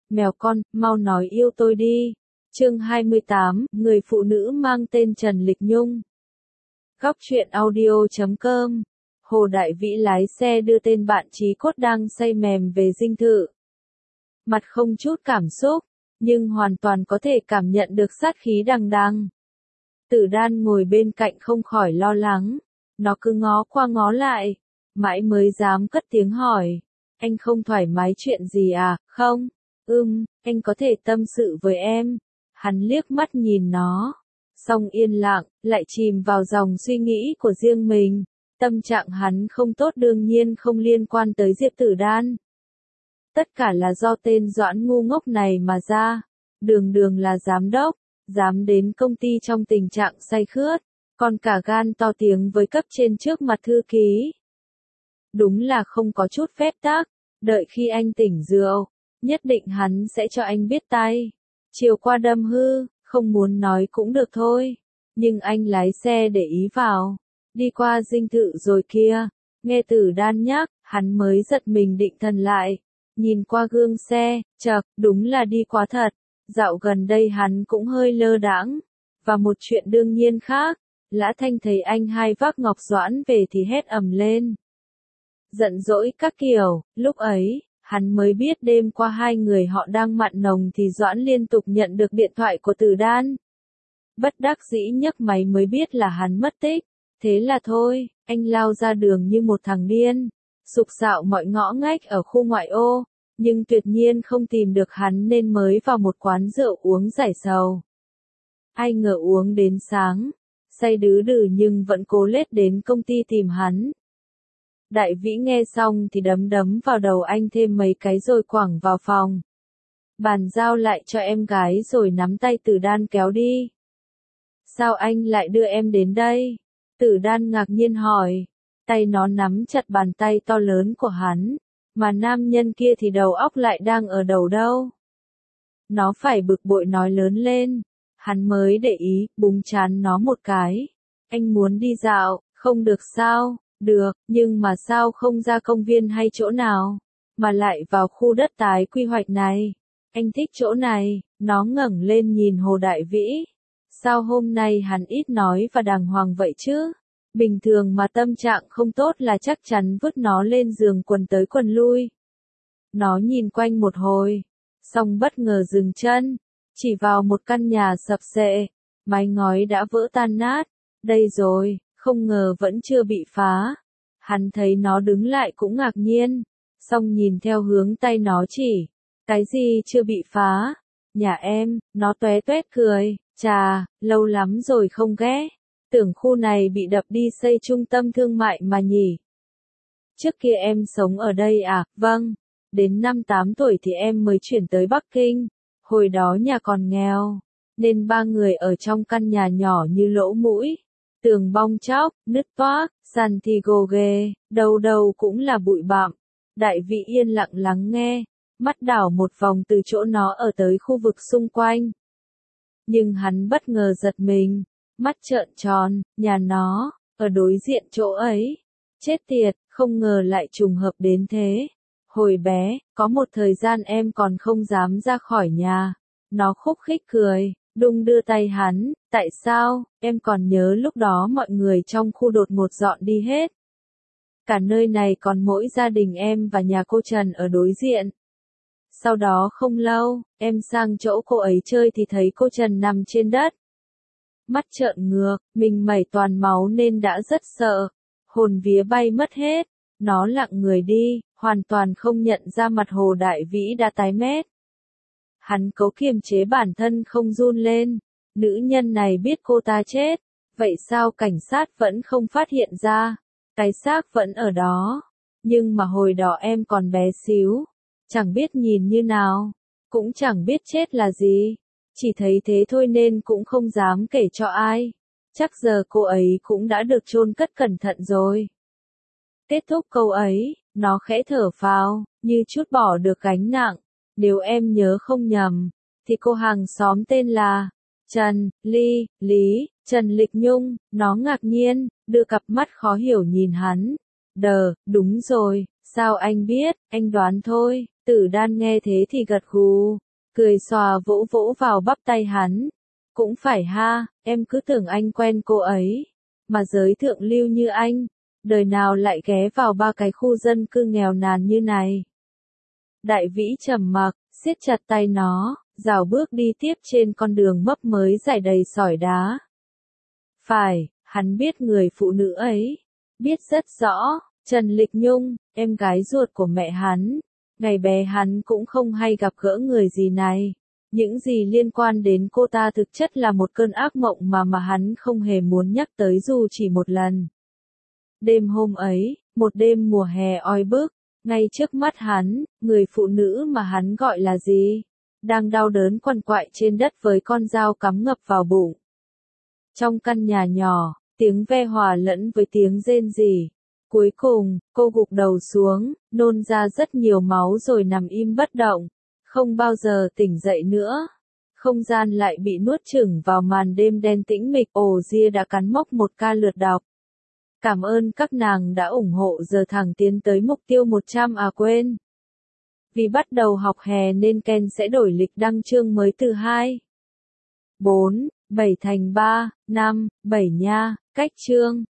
Mèo con, mau nói yêu tôi đi. Chương 28, người phụ nữ mang tên Trần Lịch Nhung. Góc truyện audio.com. Hồ Đại Vĩ lái xe đưa tên bạn chí cốt đang say mềm về dinh thự. Mặt không chút cảm xúc, nhưng hoàn toàn có thể cảm nhận được sát khí đằng đằng. Tử Đan ngồi bên cạnh không khỏi lo lắng, nó cứ ngó qua ngó lại, mãi mới dám cất tiếng hỏi, anh không thoải mái chuyện gì à? Không, anh có thể tâm sự với em. Hắn liếc mắt nhìn nó, xong yên lặng, lại chìm vào dòng suy nghĩ của riêng mình. Tâm trạng hắn không tốt đương nhiên không liên quan tới Diệp Tử Đan. Tất cả là do tên Doãn ngu ngốc này mà ra. Đường đường là giám đốc, dám đến công ty trong tình trạng say khướt, còn cả gan to tiếng với cấp trên trước mặt thư ký. Đúng là không có chút phép tắc, đợi khi anh tỉnh rượu, nhất định hắn sẽ cho anh biết tay. Chiều qua đâm hư, không muốn nói cũng được thôi, nhưng anh lái xe để ý vào. Đi qua dinh thự rồi kia, nghe Tử Đan nhắc, hắn mới giật mình định thần lại. Nhìn qua gương xe, chậc, đúng là đi quá thật. Dạo gần đây hắn cũng hơi lơ đãng. Và một chuyện đương nhiên khác, Lã Thanh thấy anh hai vác Ngọc Doãn về thì hét ầm lên. Giận dỗi các kiểu, lúc ấy, hắn mới biết đêm qua hai người họ đang mặn nồng thì Doãn liên tục nhận được điện thoại của Tử Đan. Bất đắc dĩ nhấc máy mới biết là hắn mất tích. Thế là thôi, anh lao ra đường như một thằng điên, sục sạo mọi ngõ ngách ở khu ngoại ô, nhưng tuyệt nhiên không tìm được hắn nên mới vào một quán rượu uống giải sầu. Ai ngờ uống đến sáng, say đứ đừ nhưng vẫn cố lết đến công ty tìm hắn. Đại Vĩ nghe xong thì đấm đấm vào đầu anh thêm mấy cái rồi quẳng vào phòng. Bàn giao lại cho em gái rồi nắm tay Tử Đan kéo đi. Sao anh lại đưa em đến đây? Tử Đan ngạc nhiên hỏi, tay nó nắm chặt bàn tay to lớn của hắn, mà nam nhân kia thì đầu óc lại đang ở đầu đâu. Nó phải bực bội nói lớn lên, hắn mới để ý, búng trán nó một cái. Anh muốn đi dạo, không được sao? Được, nhưng mà sao không ra công viên hay chỗ nào, mà lại vào khu đất tái quy hoạch này? Anh thích chỗ này. Nó ngẩng lên nhìn Hồ Đại Vĩ. Sao hôm nay hắn ít nói và đàng hoàng vậy chứ? Bình thường mà tâm trạng không tốt là chắc chắn vứt nó lên giường quần tới quần lui. Nó nhìn quanh một hồi, xong bất ngờ dừng chân, chỉ vào một căn nhà sập xệ, mái ngói đã vỡ tan nát. Đây rồi, không ngờ vẫn chưa bị phá. Hắn thấy nó đứng lại cũng ngạc nhiên, xong nhìn theo hướng tay nó chỉ. Cái gì chưa bị phá? Nhà em. Nó tóe toét cười. Chà, lâu lắm rồi không ghé. Tưởng khu này bị đập đi xây trung tâm thương mại mà nhỉ. Trước kia em sống ở đây à? Vâng. Đến năm 8 tuổi thì em mới chuyển tới Bắc Kinh. Hồi đó nhà còn nghèo, nên ba người ở trong căn nhà nhỏ như lỗ mũi. Tường bong chóc, nứt toác, sàn thì gồ ghề, đầu đầu cũng là bụi bặm. Đại Vĩ yên lặng lắng nghe, mắt đảo một vòng từ chỗ nó ở tới khu vực xung quanh. Nhưng hắn bất ngờ giật mình, mắt trợn tròn, nhà nó, ở đối diện chỗ ấy. Chết tiệt, không ngờ lại trùng hợp đến thế. Hồi bé, có một thời gian em còn không dám ra khỏi nhà. Nó khúc khích cười, đung đưa tay hắn, tại sao? Em còn nhớ lúc đó mọi người trong khu đột ngột dọn đi hết. Cả nơi này còn mỗi gia đình em và nhà cô Trần ở đối diện. Sau đó không lâu, em sang chỗ cô ấy chơi thì thấy cô Trần nằm trên đất. Mắt trợn ngược, mình mẩy toàn máu nên đã rất sợ. Hồn vía bay mất hết. Nó lặng người đi, hoàn toàn không nhận ra mặt Hồ Đại Vĩ đã tái mét. Hắn cố kiềm chế bản thân không run lên. Nữ nhân này biết cô ta chết. Vậy sao cảnh sát vẫn không phát hiện ra? Cái xác vẫn ở đó. Nhưng mà hồi đó em còn bé xíu. Chẳng biết nhìn như nào. Cũng chẳng biết chết là gì. Chỉ thấy thế thôi nên cũng không dám kể cho ai. Chắc giờ cô ấy cũng đã được chôn cất cẩn thận rồi. Kết thúc câu ấy, nó khẽ thở phào, như chút bỏ được gánh nặng. Nếu em nhớ không nhầm, thì cô hàng xóm tên là Trần, Trần Lịch Nhung. Nó ngạc nhiên, đưa cặp mắt khó hiểu nhìn hắn. Đúng rồi, sao anh biết? Anh đoán thôi. Tử Đan nghe thế thì gật gù, cười xòa vỗ vỗ vào bắp tay hắn. Cũng phải ha, em cứ tưởng anh quen cô ấy, mà giới thượng lưu như anh, đời nào lại ghé vào ba cái khu dân cư nghèo nàn như này. Đại Vĩ trầm mặc, siết chặt tay nó, rảo bước đi tiếp trên con đường mấp mới rải đầy sỏi đá. Phải, hắn biết người phụ nữ ấy, biết rất rõ, Trần Lịch Nhung, em gái ruột của mẹ hắn. Ngày bé hắn cũng không hay gặp gỡ người gì này. Những gì liên quan đến cô ta thực chất là một cơn ác mộng mà hắn không hề muốn nhắc tới dù chỉ một lần. Đêm hôm ấy, một đêm mùa hè oi bức, ngay trước mắt hắn, người phụ nữ mà hắn gọi là gì, đang đau đớn quằn quại trên đất với con dao cắm ngập vào bụng. Trong căn nhà nhỏ, tiếng ve hòa lẫn với tiếng rên rỉ. Cuối cùng, cô gục đầu xuống, nôn ra rất nhiều máu rồi nằm im bất động, không bao giờ tỉnh dậy nữa. Không gian lại bị nuốt chửng vào màn đêm đen tĩnh mịch. Ồ Ria đã cắn mốc 1k lượt đọc. Cảm ơn các nàng đã ủng hộ giờ thẳng tiến tới mục tiêu 100. À quên, vì bắt đầu học hè nên Ken sẽ đổi lịch đăng chương mới từ 2, 4, 7 thành 3, 5, 7 nha, cách chương.